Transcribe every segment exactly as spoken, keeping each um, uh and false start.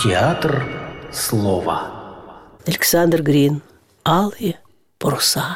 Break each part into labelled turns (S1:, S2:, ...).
S1: Театр слова.
S2: Александр Грин. Алые паруса.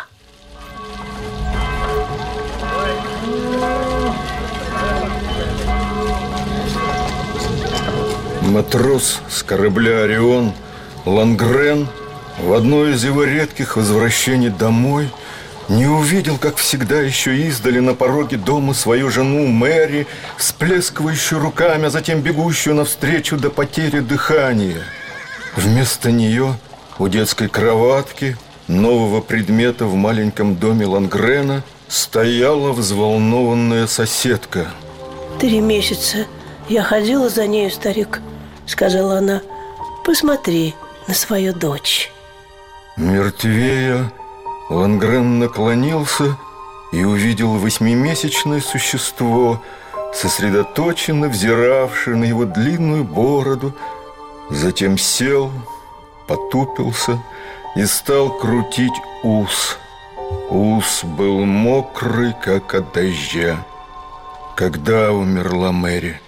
S3: Матрос с корабля «Орион» Лангрен в одно из его редких возвращений домой не увидел, как всегда, еще издали на пороге дома свою жену Мэри, всплескивающую руками, а затем бегущую навстречу до потери дыхания. Вместо нее у детской кроватки, нового предмета в маленьком доме Лангрена, стояла взволнованная соседка.
S2: «Три месяца я ходила за нею, старик», — сказала она. «Посмотри на свою дочь».
S3: Мертвея, Лангрен наклонился и увидел восьмимесячное существо, сосредоточенно взиравшее на его длинную бороду, затем сел, потупился и стал крутить ус. Ус был мокрый, как от дождя. Когда умерла Мэри?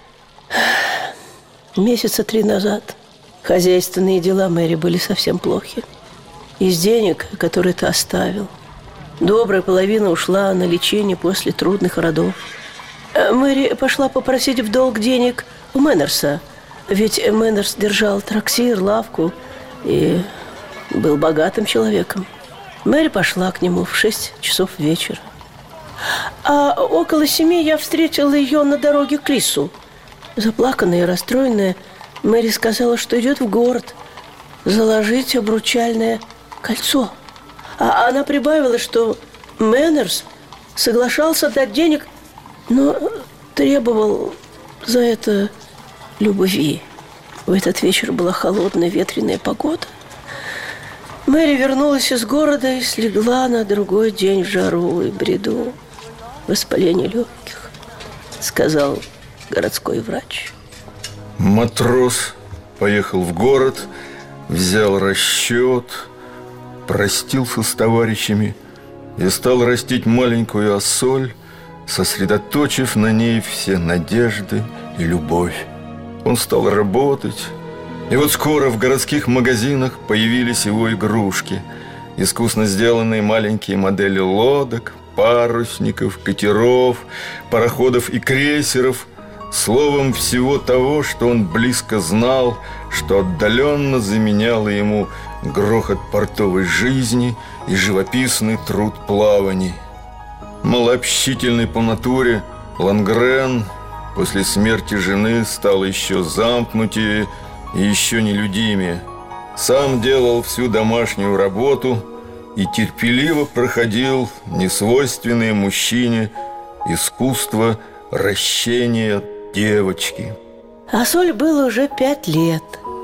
S2: Месяца три назад. Хозяйственные дела Мэри были совсем плохи. Из денег, которые ты оставил, добрая половина ушла на лечение после трудных родов. Мэри пошла попросить в долг денег у Мэннерса. Ведь Мэннерс держал трактир, лавку и был богатым человеком. Мэри пошла к нему в шесть часов вечера. А около семи я встретила ее на дороге к лесу. Заплаканная и расстроенная, Мэри сказала, что идет в город заложить обручальное кольцо. А она прибавила, что Мэннерс соглашался дать денег, но требовал за это любви. В этот вечер была холодная ветреная погода. Мэри вернулась из города и слегла на другой день в жару и бреду. Воспаление легких, сказал городской врач.
S3: Матрос поехал в город, взял расчет, простился с товарищами и стал растить маленькую Ассоль, сосредоточив на ней все надежды и любовь. Он стал работать, и вот скоро в городских магазинах появились его игрушки. Искусно сделанные маленькие модели лодок, парусников, катеров, пароходов и крейсеров. Словом, всего того, что он близко знал, что отдаленно заменяло ему грохот портовой жизни и живописный труд плаваний. Малообщительный по натуре, Лангрен после смерти жены стал еще замкнутее и еще нелюдимее. Сам делал всю домашнюю работу и терпеливо проходил несвойственное мужчине искусство ращения девочки.
S2: Ассоль было уже пять лет,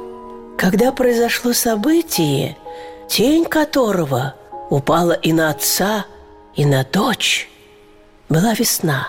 S2: когда произошло событие, тень которого упала и на отца, и на дочь. Была весна.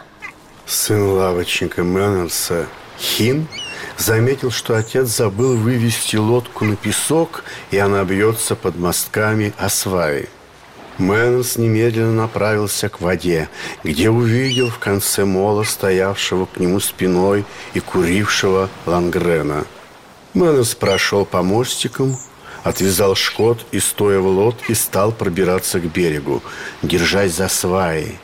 S4: Сын лавочника Мэннерса, Хин, заметил, что отец забыл вывести лодку на песок, и она бьется под мостками о сваи. Мэннерс немедленно направился к воде, где увидел в конце мола стоявшего к нему спиной и курившего Лангрена. Мэннерс прошел по мостикам, отвязал шкот и, стоя в лодке, стал пробираться к берегу, держась за сваи.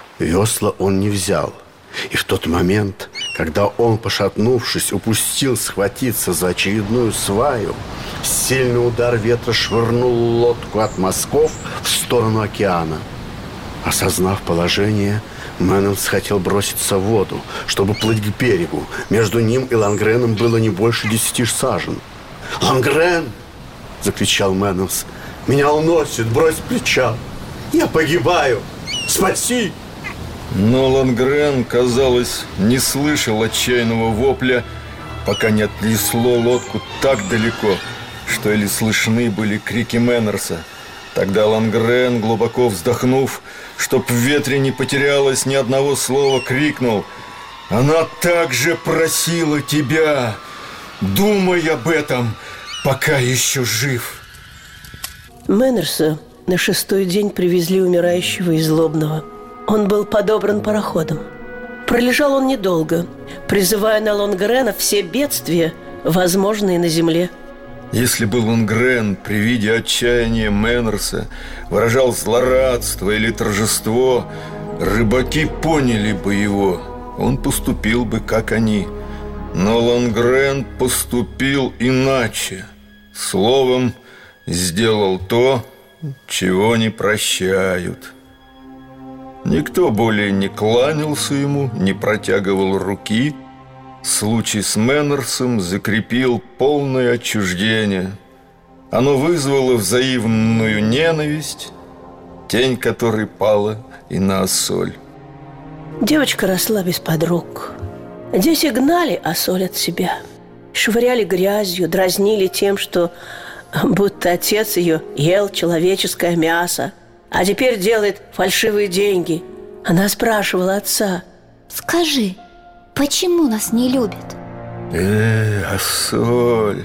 S4: Весла он не взял. И в тот момент, когда он, пошатнувшись, упустил схватиться за очередную сваю, сильный удар ветра швырнул лодку от мостков в сторону океана. Осознав положение, Мэннерс хотел броситься в воду, чтобы плыть к берегу. Между ним и Лангреном было не больше десяти сажен. «Лангрен!» – закричал Мэннерс. «Меня уносит, брось плеча! Я погибаю! Спаси!»
S3: Но Лангрен, казалось, не слышал отчаянного вопля, пока не отнесло лодку так далеко, что еле слышны были крики Мэннерса. Тогда Лангрен, глубоко вздохнув, чтоб в ветре не потерялось ни одного слова, крикнул: «Она также просила тебя! Думай об этом, пока еще жив!»
S2: Мэннерса на шестой день привезли умирающего и злобного. Он был подобран пароходом. Пролежал он недолго, призывая на Лангрена все бедствия, возможные на земле.
S3: Если бы Лунгрен при виде отчаяния Мэннерса выражал злорадство или торжество, рыбаки поняли бы его. Он поступил бы, как они. Но Лунгрен поступил иначе. Словом, сделал то, чего не прощают. Никто более не кланялся ему, не протягивал руки. Случай с Мэннерсом закрепил полное отчуждение. Оно вызвало взаимную ненависть, тень которой пала и на Ассоль.
S2: Девочка росла без подруг. Дети гнали Ассоль от себя, швыряли грязью, дразнили тем, что будто отец ее ел человеческое мясо, а теперь делает фальшивые деньги. Она спрашивала отца:
S5: «Скажи, почему нас не любят?»
S3: Э, Ассоль,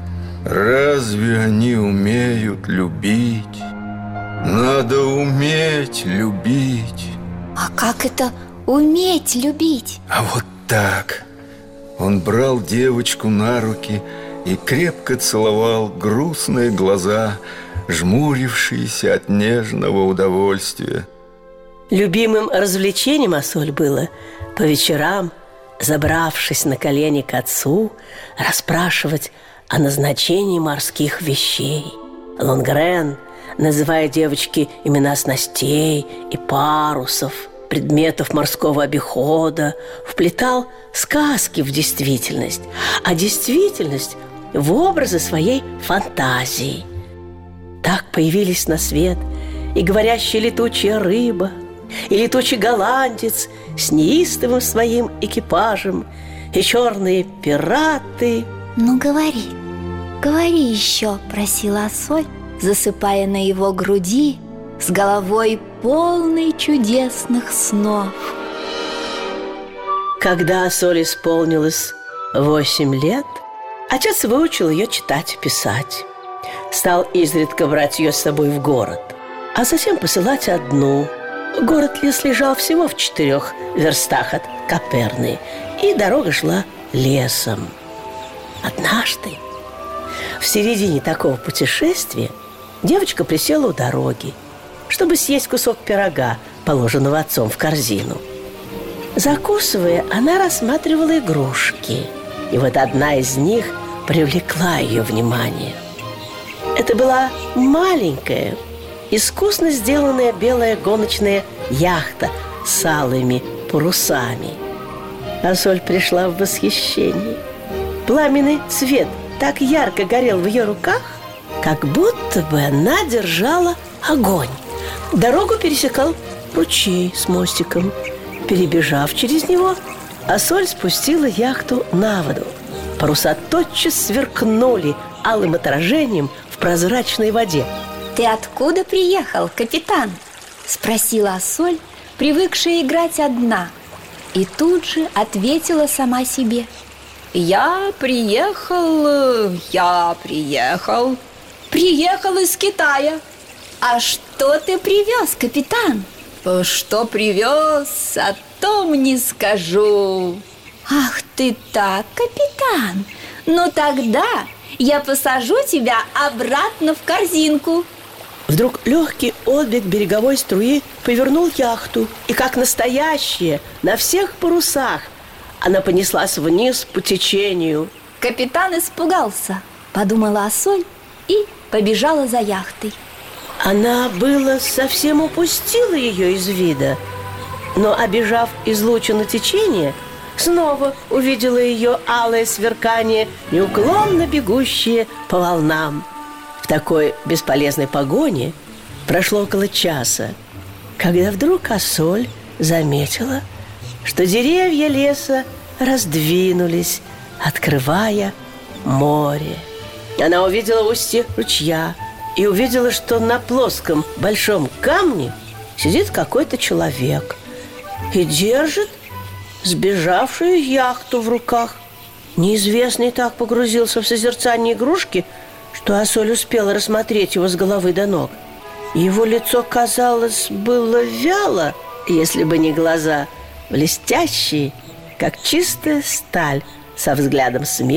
S3: разве они умеют любить? Надо уметь любить.
S5: А как это уметь любить?
S3: А вот так. Он брал девочку на руки и крепко целовал грустные глаза, жмурившиеся от нежного удовольствия.
S2: Любимым развлечением Ассоль было по вечерам, забравшись на колени к отцу, расспрашивать о назначении морских вещей. Лунгрен, называя девочке имена снастей и парусов, предметов морского обихода, вплетал сказки в действительность, а действительность в образы своей фантазии. Так появились на свет и говорящая летучая рыба, и летучий голландец с неистовым своим экипажем, и черные пираты.
S5: «Ну говори, говори еще», – просила Ассоль, засыпая на его груди с головой полной чудесных снов.
S2: Когда Ассоль исполнилось восемь лет, отец выучил ее читать и писать. Стал изредка брать ее с собой в город, а затем посылать одну. Город лес лежал всего в четырех верстах от Каперны, и дорога шла лесом. Однажды, в середине такого путешествия, девочка присела у дороги, чтобы съесть кусок пирога, положенного отцом в корзину. Закусывая, она рассматривала игрушки, и вот одна из них привлекла ее внимание. Это была маленькая, искусно сделанная белая гоночная яхта с алыми парусами. Ассоль пришла в восхищение. Пламенный цвет так ярко горел в ее руках, как будто бы она держала огонь. Дорогу пересекал ручей с мостиком. Перебежав через него, Ассоль спустила яхту на воду. Паруса тотчас сверкнули алым отражением в прозрачной воде.
S5: «Ты откуда приехал, капитан?» – спросила Ассоль, привыкшая играть одна. И тут же ответила сама себе: «Я приехал, я приехал, приехал из Китая». «А что ты привез, капитан?» «Что привез, о том не скажу». «Ах ты так, капитан! Ну тогда я посажу тебя обратно в корзинку».
S2: Вдруг легкий отблеск береговой струи повернул яхту, и как настоящая, на всех парусах, она понеслась вниз по течению.
S5: Капитан испугался, подумала Ассоль, и побежала за яхтой.
S2: Она было совсем упустила ее из вида, но, обежав излучину течения, снова увидела ее алое сверкание, неуклонно бегущее по волнам. В такой бесполезной погоне прошло около часа, когда вдруг Ассоль заметила, что деревья леса раздвинулись, открывая море. Она увидела устье ручья и увидела, что на плоском большом камне сидит какой-то человек и держит сбежавшую яхту в руках. Неизвестный так погрузился в созерцание игрушки, что Ассоль успела рассмотреть его с головы до ног. Его лицо, казалось, было вяло, если бы не глаза, блестящие, как чистая сталь, со взглядом смелым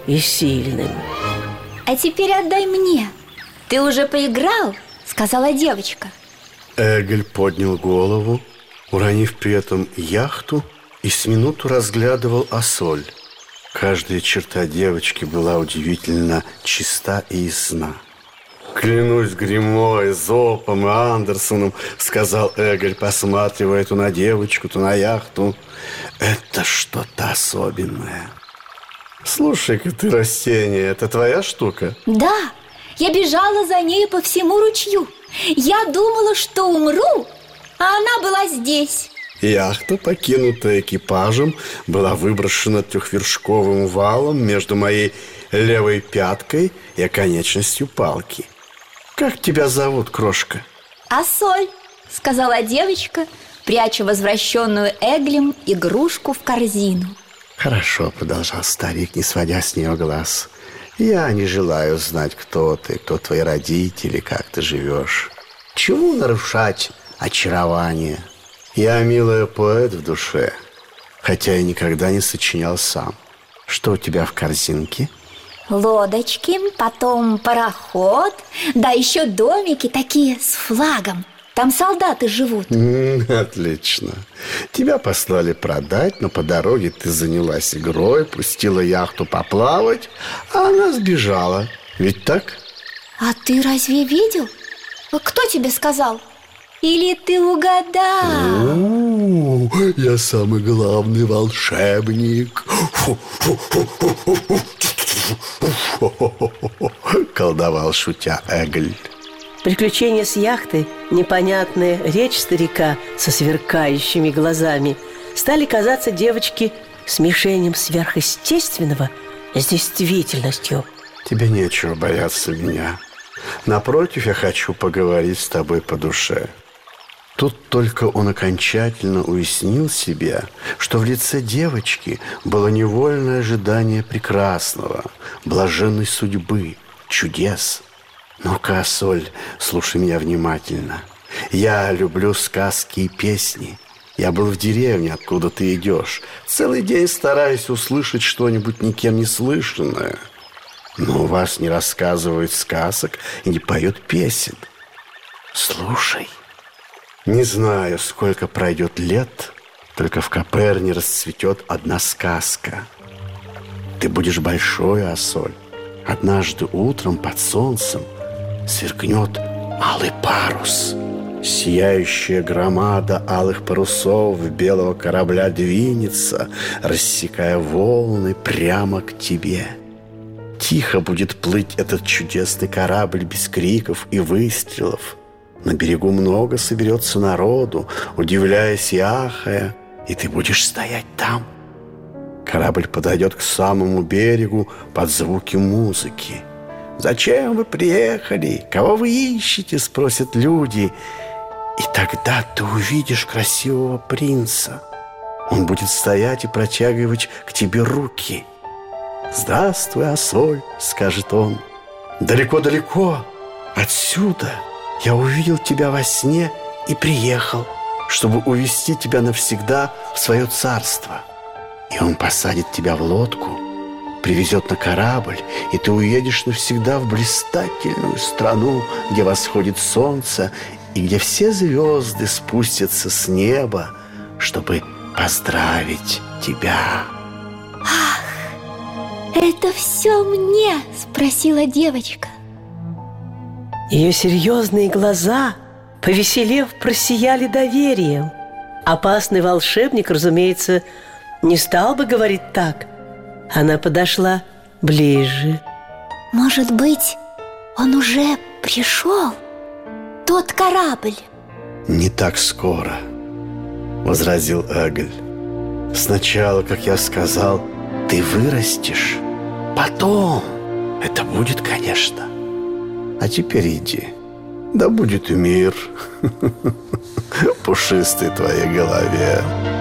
S2: и сильным.
S5: А теперь отдай мне. Ты уже поиграл, сказала девочка.
S4: Эгель поднял голову, уронив при этом яхту, и с минуту разглядывал Ассоль. Каждая черта девочки была удивительно чиста и ясна. «Клянусь Гримо, Эзопом и Андерсоном», — сказал Эгель, посматривая то на девочку, то на яхту. «Это что-то особенное. Слушай-ка ты, растение, это твоя штука?»
S5: Да, я бежала за ней по всему ручью. Я думала, что умру, а она была здесь.
S4: Яхта, покинутая экипажем, была выброшена трехвершковым валом между моей левой пяткой и оконечностью палки. «Как тебя зовут, крошка?»
S5: «Ассоль», — сказала девочка, пряча возвращенную Эглем игрушку в корзину.
S4: «Хорошо», — продолжал старик, не сводя с нее глаз. «Я не желаю знать, кто ты, кто твои родители, как ты живешь. Чему нарушать очарование? Я, милая, поэт в душе, хотя и никогда не сочинял сам. Что у тебя в корзинке?»
S5: Лодочки, потом пароход, да еще домики такие с флагом. Там солдаты живут.
S4: Отлично. Тебя послали продать, но по дороге ты занялась игрой, пустила яхту поплавать, а она сбежала. Ведь так?
S5: А ты разве видел? Кто тебе сказал? Или ты угадал?
S4: О, я самый главный волшебник. Колдовал, шутя, Эгель.
S2: Приключения с яхтой, непонятная речь старика со сверкающими глазами стали казаться девочке смешением сверхъестественного с действительностью.
S4: Тебе нечего бояться меня. Напротив, я хочу поговорить с тобой по душе. Тут только он окончательно уяснил себе, что в лице девочки было невольное ожидание прекрасного, блаженной судьбы, чудес. Ну-ка, Ассоль, слушай меня внимательно. Я люблю сказки и песни. Я был в деревне, откуда ты идешь. Целый день стараюсь услышать что-нибудь никем не слышанное. Но у вас не рассказывают сказок и не поют песен. Слушай. Не знаю, сколько пройдет лет, только в Коперне расцветет одна сказка. Ты будешь большой, Ассоль. Однажды утром под солнцем сверкнет алый парус. Сияющая громада алых парусов белого корабля двинется, рассекая волны прямо к тебе. Тихо будет плыть этот чудесный корабль без криков и выстрелов. На берегу много соберется народу, удивляясь и ахая, и ты будешь стоять там. Корабль подойдет к самому берегу под звуки музыки. «Зачем вы приехали? Кого вы ищете?» — спросят люди. И тогда ты увидишь красивого принца. Он будет стоять и протягивать к тебе руки. «Здравствуй, Ассоль», — скажет он. «Далеко-далеко отсюда я увидел тебя во сне и приехал, чтобы увести тебя навсегда в свое царство». И он посадит тебя в лодку, привезет на корабль, и ты уедешь навсегда в блистательную страну, где восходит солнце и где все звезды спустятся с неба, чтобы поздравить тебя.
S5: Ах, это все мне? Спросила девочка.
S2: Ее серьезные глаза, повеселев, просияли доверием. Опасный волшебник, разумеется, не стал бы говорить так. Она подошла ближе.
S5: Может быть, он уже пришел? Тот корабль?
S4: «Не так скоро», — возразил Эгель. «Сначала, как я сказал, ты вырастешь. Потом это будет, конечно. А теперь иди. Да будет мир пушистой твоей голове».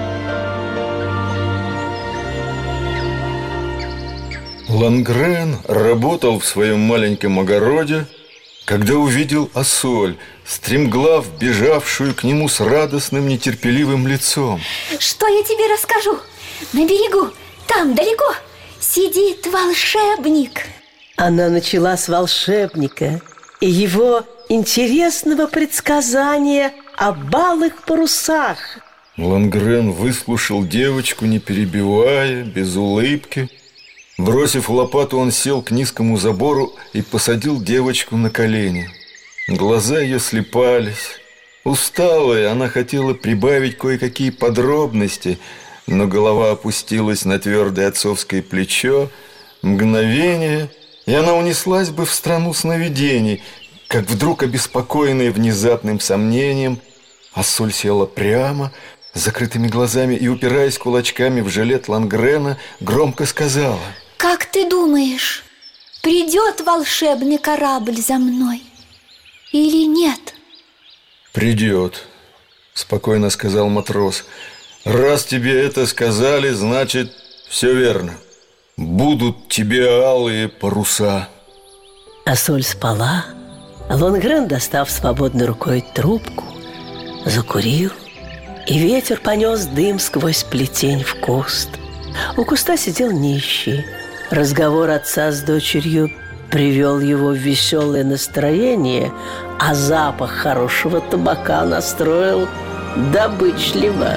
S3: Лангрен работал в своем маленьком огороде, когда увидел Ассоль, стремглав бежавшую к нему с радостным, нетерпеливым лицом.
S5: Что я тебе расскажу? На берегу, там, далеко, сидит волшебник.
S2: Она начала с волшебника и его интересного предсказания о балых парусах.
S3: Лангрен выслушал девочку, не перебивая, без улыбки. Бросив лопату, он сел к низкому забору и посадил девочку на колени. Глаза ее слепались. Усталая, она хотела прибавить кое-какие подробности, но голова опустилась на твердое отцовское плечо. Мгновение, и она унеслась бы в страну сновидений, как вдруг, обеспокоенная внезапным сомнением, Ассоль села прямо, с закрытыми глазами и, упираясь кулачками в жилет Лангрена, громко сказала:
S5: «Как ты думаешь, придет волшебный корабль за мной или нет?»
S3: «Придет», — спокойно сказал матрос. «Раз тебе это сказали, значит, все верно. Будут тебе алые паруса».
S2: Ассоль спала, а Лангрен, достав свободной рукой трубку, закурил, и ветер понес дым сквозь плетень в куст. У куста сидел нищий. Разговор отца с дочерью привел его в веселое настроение, а запах хорошего табака настроил добычливо.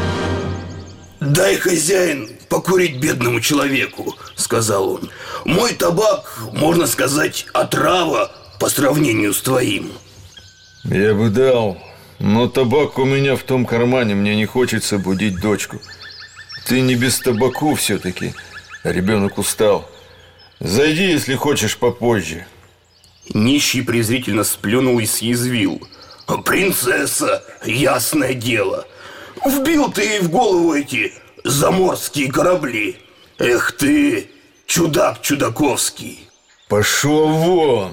S6: «Дай, хозяин, покурить бедному человеку», — сказал он. «Мой табак, можно сказать, отрава по сравнению с твоим».
S3: «Я бы дал, но табак у меня в том кармане, мне не хочется будить дочку. Ты не без табаку все-таки, а ребенок устал. Зайди, если хочешь, попозже».
S6: Нищий презрительно сплюнул и съязвил: «Принцесса, ясное дело. Вбил ты ей в голову эти заморские корабли. Эх ты, чудак чудаковский».
S3: «Пошел вон!»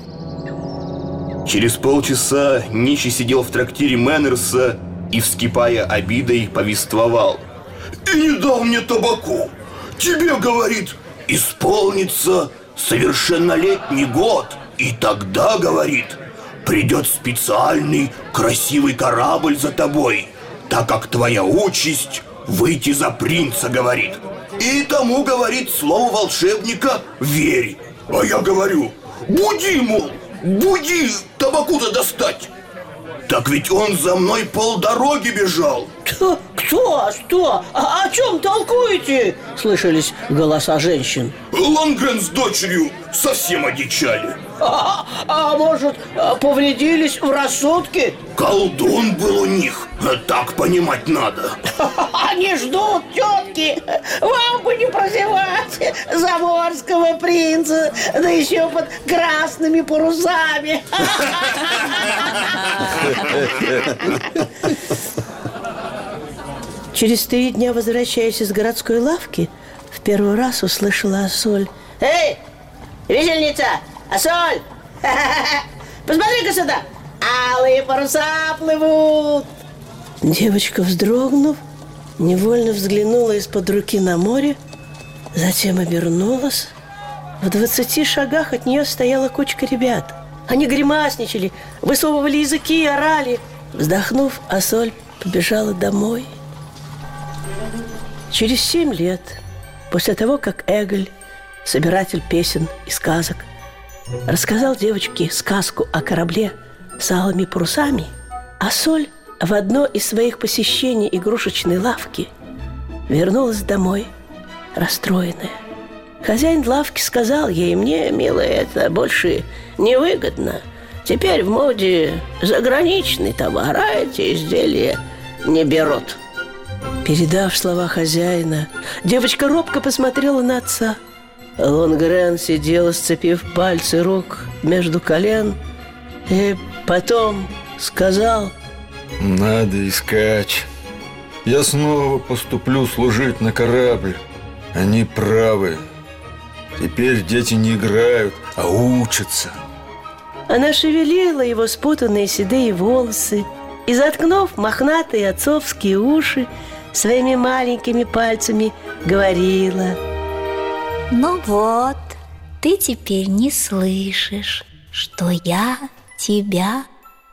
S6: Через полчаса нищий сидел в трактире Мэннерса и, вскипая обидой, повествовал: «И не дал мне табаку. Тебе, говорит, исполнится совершеннолетний год, и тогда, говорит, придет специальный красивый корабль за тобой, так как твоя участь выйти за принца, говорит. И тому, говорит, слово волшебника верь. А я говорю: буди, мол, буди, табаку-то достать. Так ведь он за мной полдороги бежал».
S2: Кто? Кто? Что? А о чем толкуете? Слышались голоса женщин.
S6: Лангрен с дочерью совсем одичали.
S2: А, а может, повредились в рассудке?
S6: Колдун был у них, так понимать надо.
S2: Они ждут, тетки. Вам бы не прозевать заморского принца, да еще под красными парусами. Через три дня, возвращаясь из городской лавки, в первый раз услышала Ассоль: «Эй, висельница! Ассоль! Посмотри-ка сюда! Алые паруса плывут!» Девочка, вздрогнув, невольно взглянула из-под руки на море, затем обернулась. В двадцати шагах от нее стояла кучка ребят. Они гримасничали, высовывали языки и орали. Вздохнув, Ассоль побежала домой. Через семь лет, после того, как Эголь, собиратель песен и сказок, рассказал девочке сказку о корабле с алыми парусами, Ассоль в одно из своих посещений игрушечной лавки вернулась домой расстроенная. Хозяин лавки сказал ей: «Мне, милая, это больше невыгодно. Теперь в моде заграничный товар, а эти изделия не берут». Передав слова хозяина, девочка робко посмотрела на отца. Лангрен сидел, сцепив пальцы рук между колен, и потом сказал:
S3: «Надо искать. Я снова поступлю служить на корабль. Они правы. Теперь дети не играют, а учатся».
S2: Она шевелила его спутанные седые волосы и, заткнув мохнатые отцовские уши, своими маленькими пальцами говорила:
S5: «Ну вот, ты теперь не слышишь, что я тебя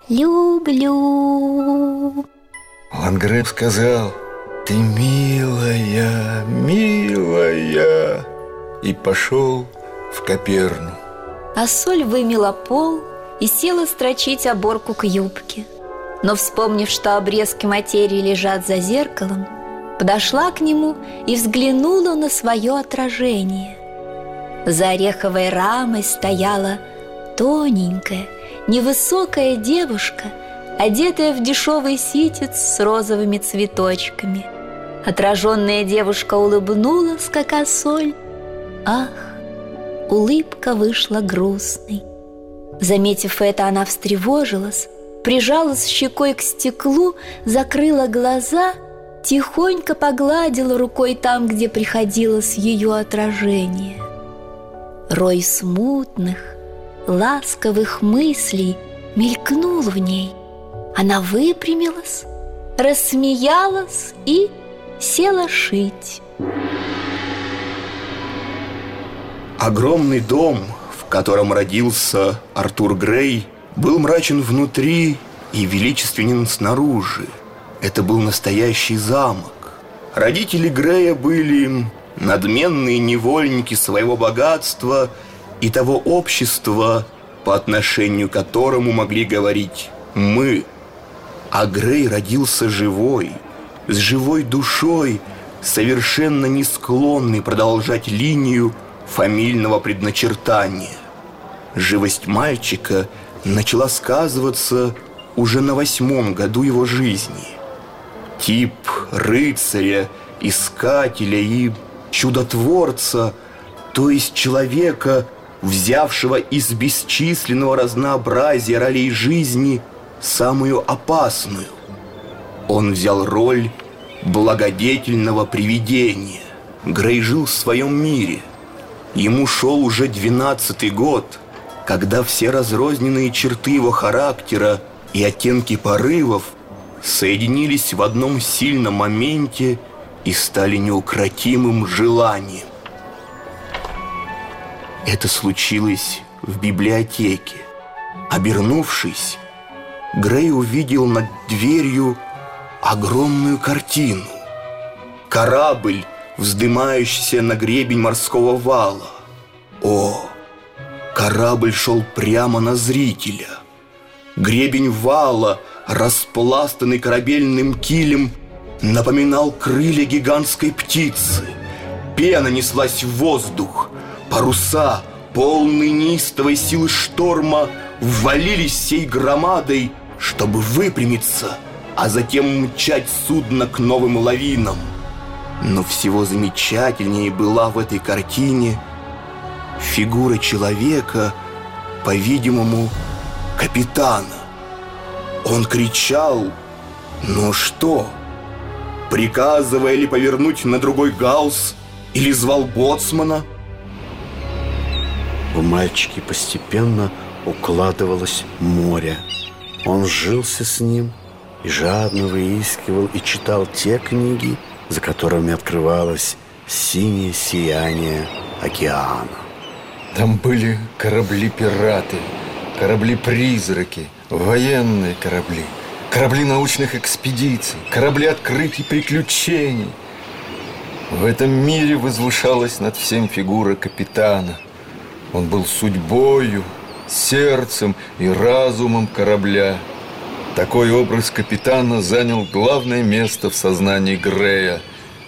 S5: люблю».
S3: Лангрен сказал: «Ты милая, милая». и пошел в Коперну.
S5: Ассоль вымела пол и села строчить оборку к юбке. Но, вспомнив, что обрезки материи лежат за зеркалом, подошла к нему и взглянула на свое отражение. За ореховой рамой стояла тоненькая, невысокая девушка, одетая в дешевый ситец с розовыми цветочками. Отраженная девушка улыбнулась, как Ассоль. Ах, улыбка вышла грустной. Заметив это, она встревожилась, прижалась щекой к стеклу, закрыла глаза, тихонько погладила рукой там, где приходилось ее отражение. Рой смутных, ласковых мыслей мелькнул в ней. Она выпрямилась, рассмеялась и села шить.
S6: Огромный дом, в котором родился Артур Грей, был мрачен внутри и величественен снаружи. Это был настоящий замок. Родители Грея были надменные невольники своего богатства и того общества, по отношению к которому могли говорить «мы». А Грей родился живой, с живой душой, совершенно не склонный продолжать линию фамильного предначертания. Живость мальчика начала сказываться уже на восьмом году его жизни. Тип рыцаря, искателя и чудотворца, то есть человека, взявшего из бесчисленного разнообразия ролей жизни самую опасную. Он взял роль благодетельного привидения. Грей жил в своем мире. Ему шел уже двенадцатый год, когда все разрозненные черты его характера и оттенки порывов соединились в одном сильном моменте и стали неукротимым желанием. Это случилось в библиотеке. Обернувшись, Грей увидел над дверью огромную картину. Корабль, вздымающийся на гребень морского вала. О, корабль шел прямо на зрителя. Гребень вала, распластанный корабельным килем, напоминал крылья гигантской птицы. Пена неслась в воздух. Паруса, полные неистовой силы шторма, ввалились всей громадой, чтобы выпрямиться, а затем мчать судно к новым лавинам. Но всего замечательнее была в этой картине фигура человека, по-видимому, капитана. Он кричал, но что? Приказывая ли повернуть на другой галс или звал боцмана?
S4: В мальчике постепенно укладывалось море. Он сжился с ним и жадно выискивал и читал те книги, за которыми открывалось синее сияние океана.
S3: Там были корабли-пираты, корабли-призраки, военные корабли, корабли научных экспедиций, корабли открытий приключений. В этом мире возвышалась над всем фигура капитана. Он был судьбою, сердцем и разумом корабля. Такой образ капитана занял главное место в сознании Грея.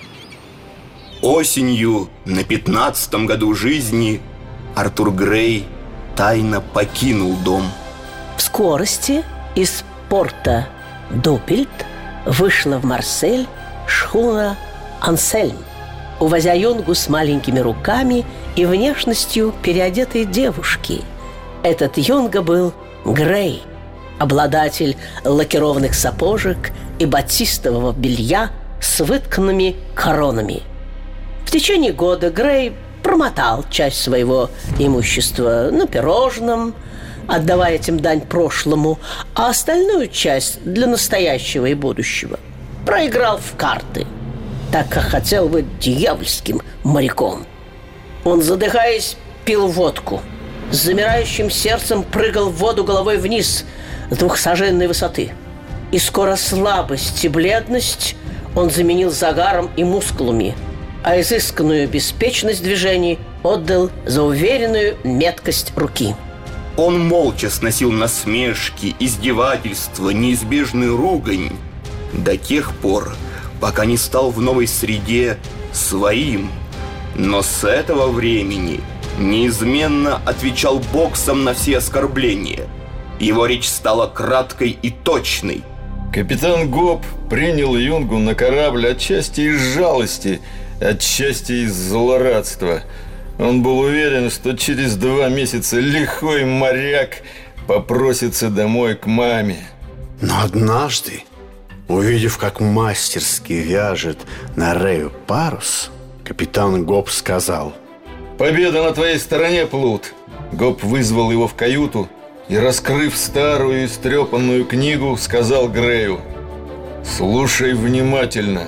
S6: Осенью на пятнадцатом году жизни Артур Грей тайно покинул дом.
S2: В скорости из порта Доппельт вышла в Марсель шхуна Ансельм, увозя юнгу с маленькими руками и внешностью переодетой девушки. Этот юнга был Грей, обладатель лакированных сапожек и батистового белья с вытканными коронами. В течение года Грей промотал часть своего имущества на пирожном, отдавая этим дань прошлому, а остальную часть для настоящего и будущего проиграл в карты, так как хотел быть дьявольским моряком. Он, задыхаясь, пил водку, с замирающим сердцем прыгал в воду головой вниз с двухсаженной высоты. И скоро слабость и бледность он заменил загаром и мускулами, а изысканную беспечность движений отдал за уверенную меткость руки.
S6: Он молча сносил насмешки, издевательства, неизбежную ругань до тех пор, пока не стал в новой среде своим. Но с этого времени неизменно отвечал боксом на все оскорбления. Его речь стала краткой и точной.
S3: Капитан Гоп принял юнгу на корабль отчасти из жалости, отчасти из злорадства. Он был уверен, что через два месяца лихой моряк попросится домой к маме.
S4: Но однажды, увидев, как мастерски вяжет на Рею парус, капитан Гоп сказал:
S3: «Победа на твоей стороне, Плут!» Гоп вызвал его в каюту и, раскрыв старую истрепанную книгу, сказал Грею: «Слушай внимательно.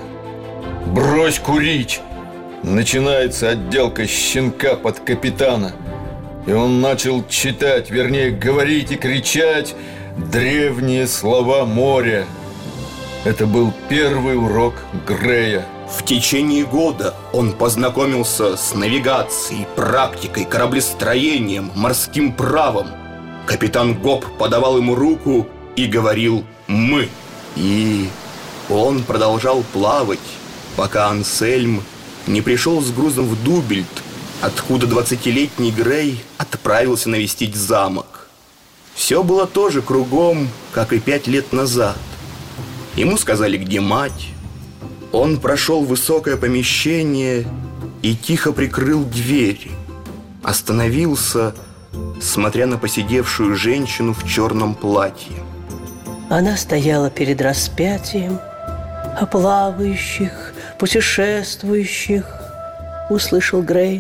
S3: Брось курить. Начинается отделка щенка под капитана». И он начал читать, вернее, говорить и кричать древние слова моря. Это был первый урок Грея.
S6: В течение года он познакомился с навигацией, практикой, кораблестроением, морским правом. Капитан Гоп подавал ему руку и говорил «мы». И он продолжал плавать, пока Ансельм не пришел с грузом в Дубельт, откуда двадцатилетний Грей отправился навестить замок. Все было тоже кругом, как и пять лет назад. Ему сказали, где мать. Он прошел высокое помещение и тихо прикрыл двери. Остановился, смотря на посидевшую женщину в черном платье.
S2: Она стояла перед распятием, о плавающих, путешествующих, услышал Грей.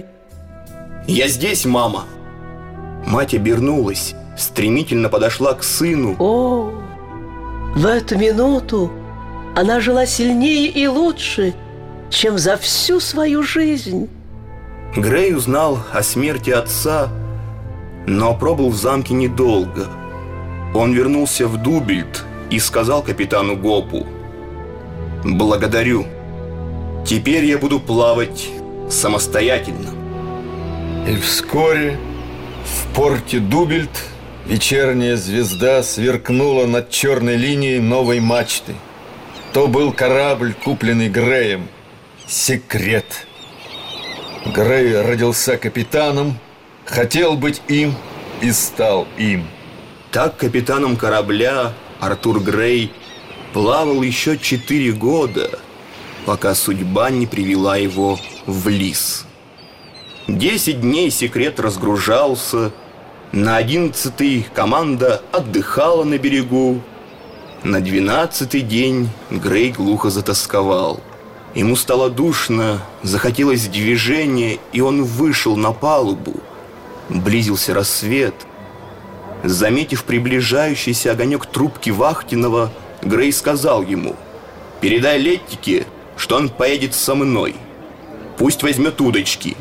S6: «Я здесь, мама!» Мать обернулась, стремительно подошла к сыну.
S2: О, в эту минуту она жила сильнее и лучше, чем за всю свою жизнь.
S6: Грей узнал о смерти отца, но пробыл в замке недолго. Он вернулся в Дубельт и сказал капитану Гопу: «Благодарю. Теперь я буду плавать самостоятельно».
S3: И вскоре в порте Дубельт вечерняя звезда сверкнула над черной линией новой мачты. То был корабль, купленный Греем. Секрет. Грей родился капитаном, хотел быть им и стал им.
S6: Так капитаном корабля Артур Грей плавал еще четыре года, пока судьба не привела его в Лис. Десять дней секрет разгружался, на одиннадцатый команда отдыхала на берегу. На двенадцатый день Грей глухо затосковал. Ему стало душно, захотелось движения, и он вышел на палубу. Близился рассвет. Заметив приближающийся огонек трубки вахтенного, Грей сказал ему: «Передай Леттике, что он поедет со мной. Пусть возьмет удочки».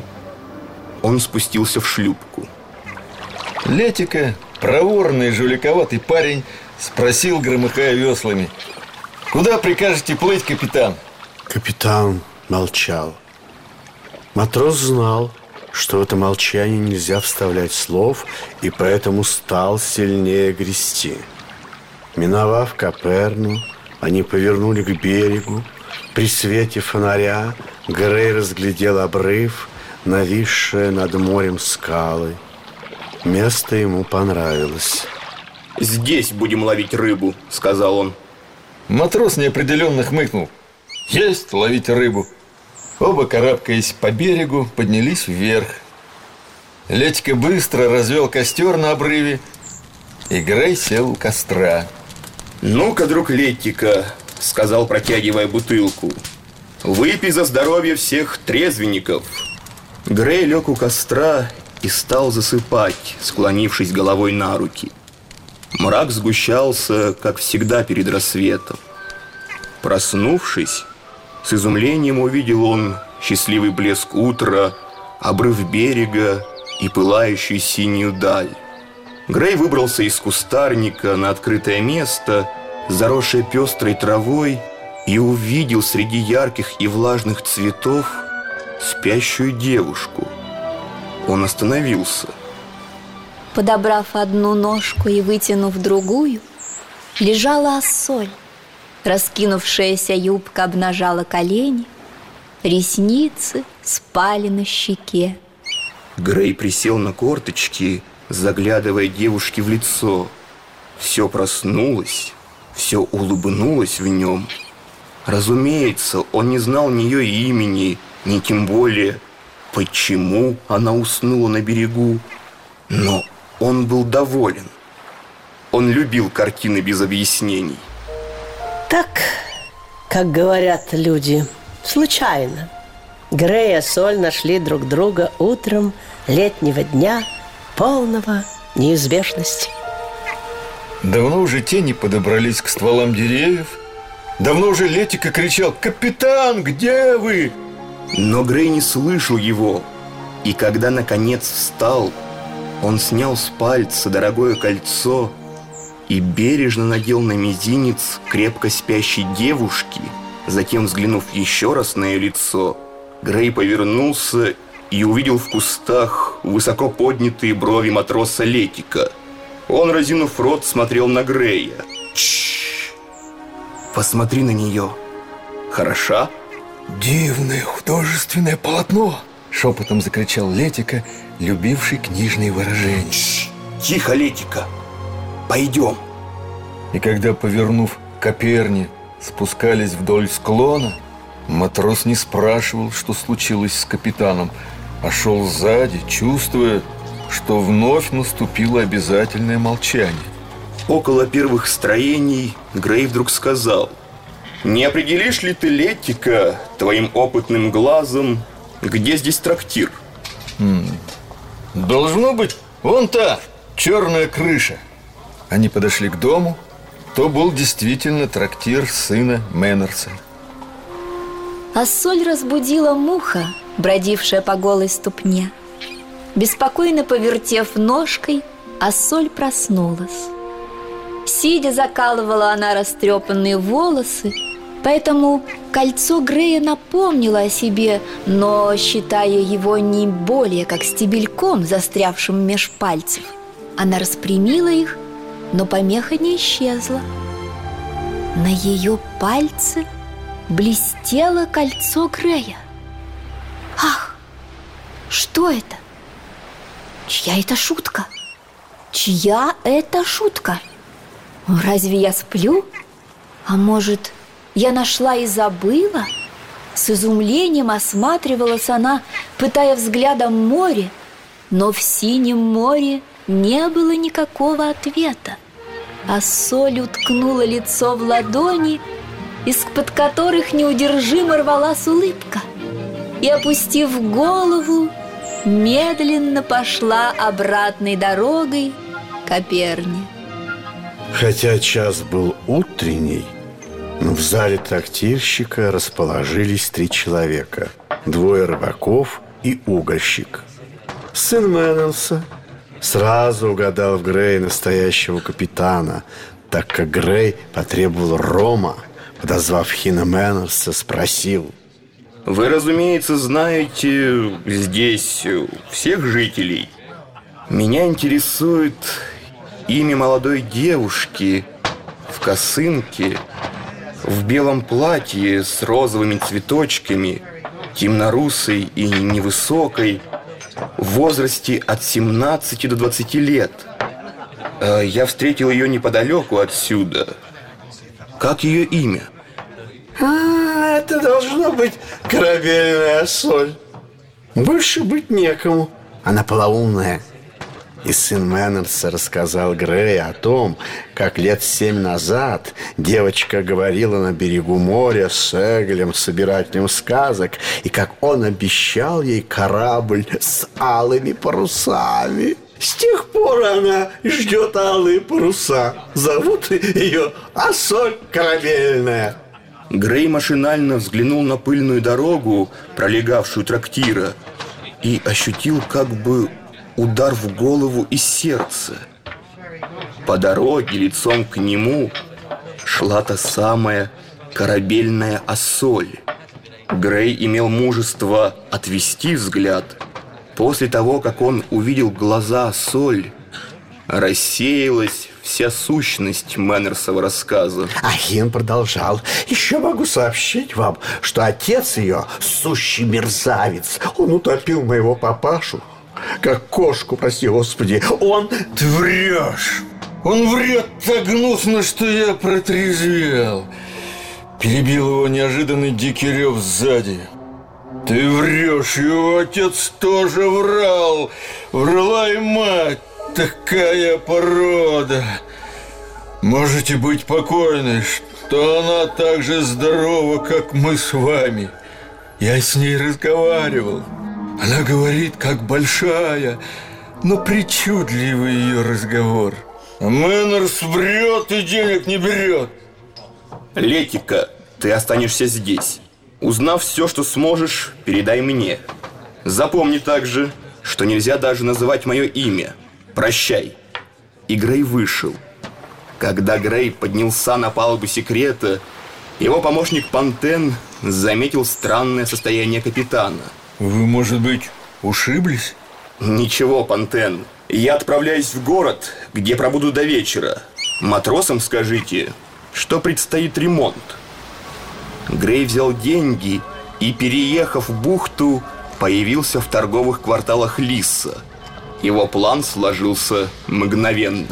S6: Он спустился в шлюпку.
S3: Леттика, проворный жуликоватый парень, спросил, громыхая веслами: «Куда прикажете плыть, капитан?»
S4: Капитан молчал. Матрос знал, что в это молчание нельзя вставлять слов, и поэтому стал сильнее грести. Миновав Каперну, они повернули к берегу. При свете фонаря Грей разглядел обрыв, нависшие над морем скалы. Место ему понравилось.
S6: «Здесь будем ловить рыбу», — сказал он.
S3: Матрос неопределенно хмыкнул. «Есть ловить рыбу». Оба, карабкаясь по берегу, поднялись вверх. Леттика быстро развел костер на обрыве, и Грей сел у костра.
S6: «Ну-ка, друг Леттика», — сказал, протягивая бутылку, — «выпей за здоровье всех трезвенников». Грей лег у костра и стал засыпать, склонившись головой на руки. Мрак сгущался, как всегда, перед рассветом. Проснувшись, с изумлением увидел он счастливый блеск утра, обрыв берега и пылающую синюю даль. Грей выбрался из кустарника на открытое место, заросшее пестрой травой, и увидел среди ярких и влажных цветов спящую девушку. Он остановился.
S5: Подобрав одну ножку и вытянув другую, лежала Ассоль. Раскинувшаяся юбка обнажала колени, ресницы спали на щеке.
S6: Грей присел на корточки, заглядывая девушке в лицо. Все проснулось, все улыбнулось в нем. Разумеется, он не знал ни ее имени, ни тем более, почему она уснула на берегу. Но он был доволен. Он любил картины без объяснений.
S2: Так, как говорят люди, случайно Грей и Ассоль нашли друг друга утром летнего дня, полного неизбежности.
S3: Давно уже тени подобрались к стволам деревьев. Давно уже Летика кричал: «Капитан, где вы?»
S6: Но Грей не слышал его. И когда наконец встал, он снял с пальца дорогое кольцо и бережно надел на мизинец крепко спящей девушки. Затем, взглянув еще раз на ее лицо, Грей повернулся и увидел в кустах высоко поднятые брови матроса Летика. Он, разинув рот, смотрел на Грея. «Тш! Посмотри на нее. Хороша?»
S1: «Дивное художественное полотно!» — шепотом закричал Летика, любивший книжные выражения.
S6: Тш! Тихо, Летика! Пойдем!»
S3: И когда, повернув к коперне, спускались вдоль склона, матрос не спрашивал, что случилось с капитаном, а шел сзади, чувствуя, что вновь наступило обязательное молчание.
S6: Около первых строений Грей вдруг сказал: «Не определишь ли ты, Летика, твоим опытным глазом, где здесь трактир?»
S3: М-м, должно быть, вон та черная крыша. Они подошли к дому. То был действительно трактир сына Мэннерса.
S5: Ассоль разбудила муха, бродившая по голой ступне. Беспокойно повертев ножкой, Ассоль проснулась. Сидя, закалывала она растрепанные волосы, поэтому кольцо Грея напомнило о себе, но считая его не более как стебельком, застрявшим меж пальцев. Она распрямила их, но помеха не исчезла. На ее пальце блестело кольцо Грея. Ах, что это? Чья это шутка? Чья это шутка? Разве я сплю? А может, я нашла и забыла? С изумлением осматривалась она, пытая взглядом море, но в синем море не было никакого ответа. Ассоль уткнула лицо в ладони, из-под которых неудержимо рвалась улыбка, и, опустив голову, медленно пошла обратной дорогой к коперне.
S4: Хотя час был утренний, но в зале трактирщика расположились три человека: двое рыбаков и угольщик. Сын Мэннерса сразу угадал в Грее настоящего капитана, так как Грей потребовал рома. Подозвав Хина Мэннерса, спросил:
S6: «Вы, разумеется, знаете здесь всех жителей? Меня интересует имя молодой девушки в косынке, в белом платье с розовыми цветочками, темнорусой и невысокой, в возрасте от семнадцати до двадцати лет. Я встретил ее неподалеку отсюда. Как ее имя?»
S4: «А, это должно быть корабельная Ассоль. Больше быть некому. Она полоумная». И сын Мэннерса рассказал Грею о том, как лет семь назад девочка говорила на берегу моря с Эглем, собирателем сказок, и как он обещал ей корабль с алыми парусами. С тех пор она ждет алые паруса. Зовут ее Ассоль корабельная.
S6: Грей машинально взглянул на пыльную дорогу, пролегавшую трактира, и ощутил как бы удар в голову и сердце. По дороге лицом к нему шла та самая корабельная Ассоль. Грей имел мужество отвести взгляд, После того, как он увидел глаза Соль, рассеялась вся сущность Мэннерсова рассказа.
S4: А Хин продолжал: еще могу сообщить вам, что отец ее сущий мерзавец. Он утопил моего папашу, как кошку, прости господи. Он...
S1: Ты врешь! Он врет так гнусно, что я протрезвел. Перебил его неожиданный дикий рев сзади. Ты врешь, его отец тоже врал. Врала и мать. Такая порода. Можете быть покойны, что она так же здорова, как мы с вами. Я с ней разговаривал. Она говорит, как большая, но причудливый ее разговор. А Мэннерс врет и денег не берет.
S6: Летика, ты останешься здесь. Узнав все, что сможешь, передай мне. Запомни также, что нельзя даже называть мое имя. Прощай. И Грей вышел. Когда Грей поднялся на палубу секрета, его помощник Пантен заметил странное состояние капитана.
S1: Вы, может быть, ушиблись?
S6: Ничего, Пантен. Я отправляюсь в город, где пробуду до вечера. Матросам скажите, что предстоит ремонт. Грей взял деньги и, переехав в бухту, появился в торговых кварталах Лисса. Его план сложился мгновенно.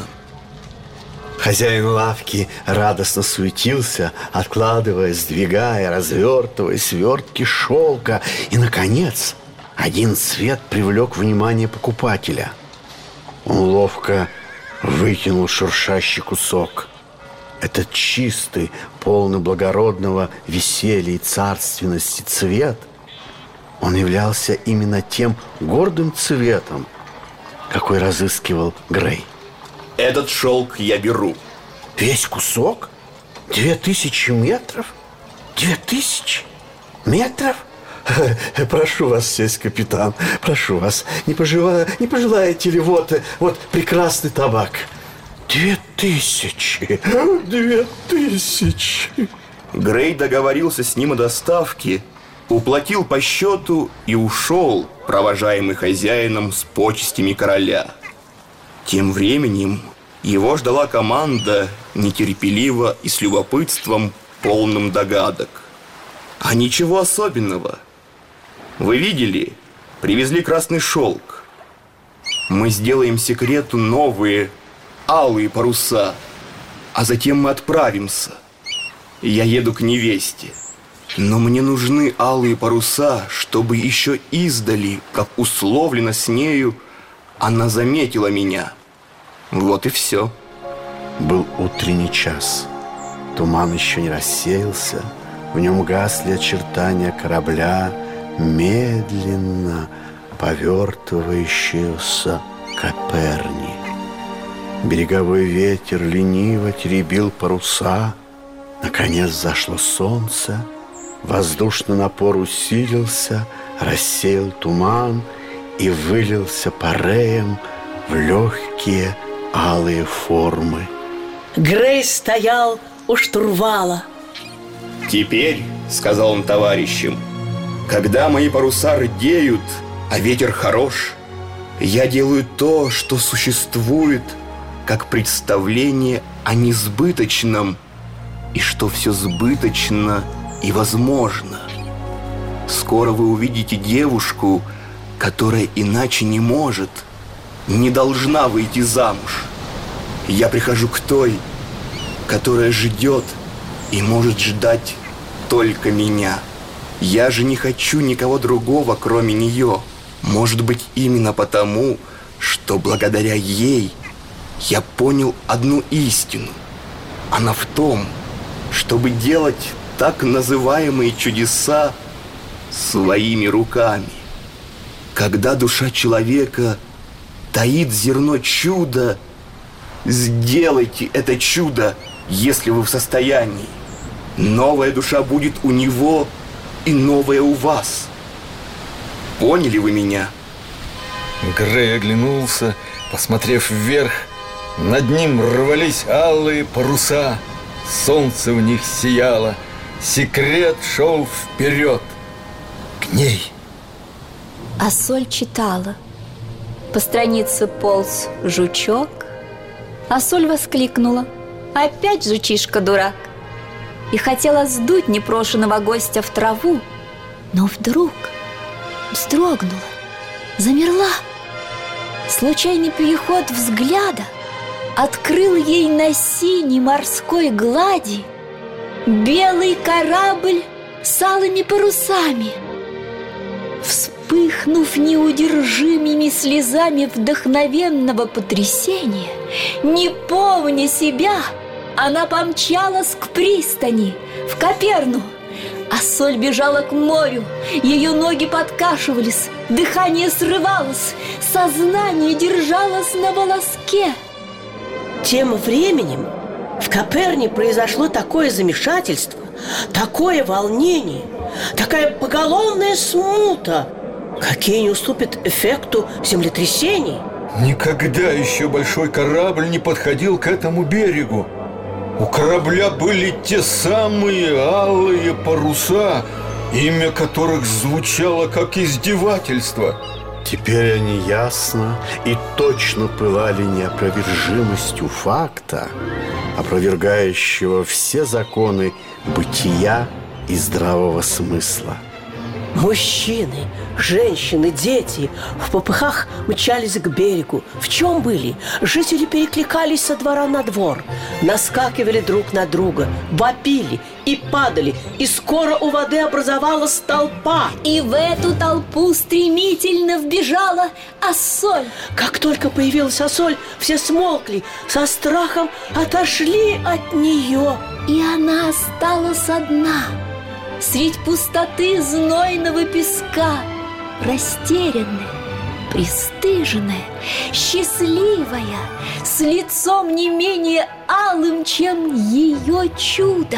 S4: Хозяин лавки радостно суетился, откладывая, сдвигая, развертывая свертки шелка. И, наконец, один цвет привлек внимание покупателя. Он ловко выкинул шуршащий кусок. Этот чистый, полный благородного веселья и царственности цвет, он являлся именно тем гордым цветом, какой разыскивал Грей.
S6: Этот шелк я беру.
S4: Весь кусок? Две тысячи метров? Две тысячи метров? Прошу вас сесть, капитан. Прошу вас. Не, пожела... не пожелаете ли вот, вот прекрасный табак? Две тысячи. Две тысячи.
S6: Грей договорился с ним о доставке, уплатил по счету и ушел, провожаемый хозяином с почестями короля. Тем временем его ждала команда, нетерпеливо и с любопытством, полным догадок. А ничего особенного. Вы видели? Привезли красный шелк. Мы сделаем секрету новые, алые паруса, а затем мы отправимся. Я еду к невесте. Но мне нужны алые паруса, чтобы еще издали, как условлено с нею, она заметила меня. Вот и все.
S4: Был утренний час. Туман еще не рассеялся. В нем гасли очертания корабля, медленно повертывающегося Коперни. Береговой ветер лениво теребил паруса. Наконец зашло солнце. Воздушный напор усилился, рассеял туман и вылился пареем в легкие алые формы.
S2: Грей стоял у штурвала.
S6: Теперь, сказал он товарищам, когда мои паруса рдеют, а ветер хорош, я делаю то, что существует, как представление о несбыточном, и что все сбыточно и возможно. Скоро вы увидите девушку, которая иначе не может, не должна выйти замуж. Я прихожу к той, которая ждет и может ждать только меня. Я же не хочу никого другого, кроме нее. Может быть, именно потому, что благодаря ей я понял одну истину. Она в том, чтобы делать так называемые чудеса своими руками. Когда душа человека таит зерно чуда, сделайте это чудо, если вы в состоянии. Новая душа будет у него и новая у вас. Поняли вы меня?
S1: Грей оглянулся, посмотрев вверх. Над ним рвались алые паруса. Солнце в них сияло. Секрет шел вперед к ней.
S5: А Соль читала. По странице полз жучок, а Соль воскликнула: «Опять жучишка-дурак!» И хотела сдуть непрошеного гостя в траву, но вдруг вздрогнула, замерла. Случайный переход взгляда открыл ей на синей морской глади белый корабль с алыми парусами. Вспыхнув неудержимыми слезами вдохновенного потрясения, не помня себя, она помчалась к пристани, в Коперну. А Соль бежала к морю, ее ноги подкашивались, дыхание срывалось, сознание держалось на волоске.
S2: Тем временем в Коперне произошло такое замешательство, такое волнение, такая поголовная смута, какие не уступят эффекту землетрясений.
S1: Никогда еще большой корабль не подходил к этому берегу. У корабля были те самые алые паруса, имя которых звучало как издевательство.
S4: Теперь они ясно и точно пылали неопровержимостью факта, опровергающего все законы бытия и здравого смысла.
S2: Мужчины, женщины, дети в попыхах мчались к берегу. В чем были? Жители перекликались со двора на двор, наскакивали друг на друга, вопили и падали, и скоро у воды образовалась толпа.
S5: И в эту толпу стремительно вбежала Ассоль.
S2: Как только появилась Ассоль, все смолкли, со страхом отошли от нее.
S5: И она осталась одна средь пустоты знойного песка, растерянная, пристыженная, счастливая, с лицом не менее алым, чем ее чудо,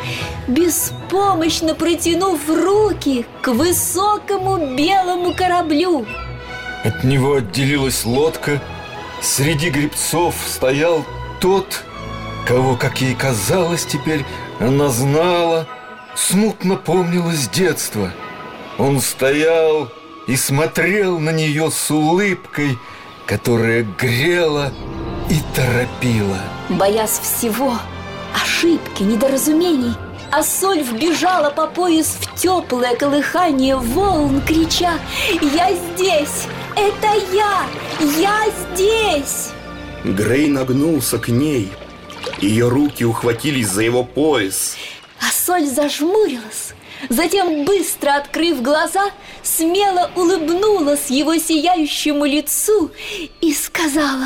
S5: беспомощно протянув руки к высокому белому кораблю.
S1: От него отделилась лодка. Среди гребцов стоял тот, кого, как ей казалось теперь, она знала, смутно помнилось детство. Он стоял и смотрел на нее с улыбкой, которая грела и торопила.
S5: Боясь всего, ошибки, недоразумений, Ассоль вбежала по пояс в теплое колыхание волн, крича: «Я здесь! Это я! Я здесь!»
S6: Грей нагнулся к ней. Ее руки ухватились за его пояс.
S5: Ассоль зажмурилась, затем, быстро открыв глаза, смело улыбнулась его сияющему лицу и сказала: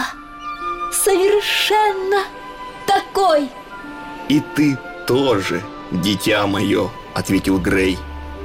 S5: «Совершенно такой!»
S6: «И ты тоже, дитя мое», — ответил Грей.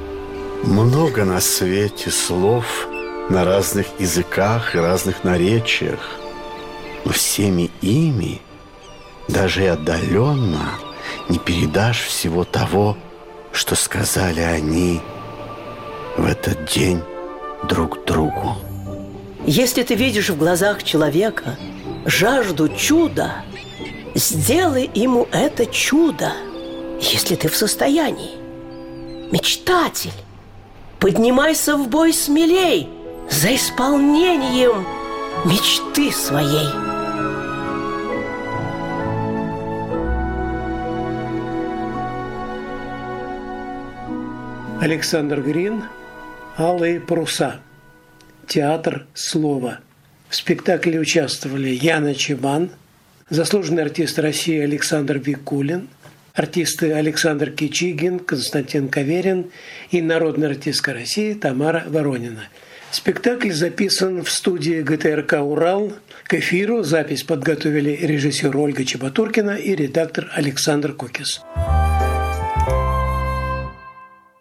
S4: Много на свете слов на разных языках и разных наречиях, но всеми ими, даже и отдаленно, не передашь всего того, что сказали они в этот день друг другу.
S2: Если ты видишь в глазах человека жажду чуда, сделай ему это чудо, если ты в состоянии. Мечтатель, поднимайся в бой смелей за исполнением мечты своей.
S7: Александр Грин «Алые паруса». Театр слова. В спектакле участвовали Яна Чебан, заслуженный артист России Александр Викулин, артисты Александр Кичигин, Константин Каверин и народная артистка России Тамара Воронина. Спектакль записан в студии ГТРК «Урал». К эфиру запись подготовили режиссер Ольга Чеботуркина и редактор Александр Кокис.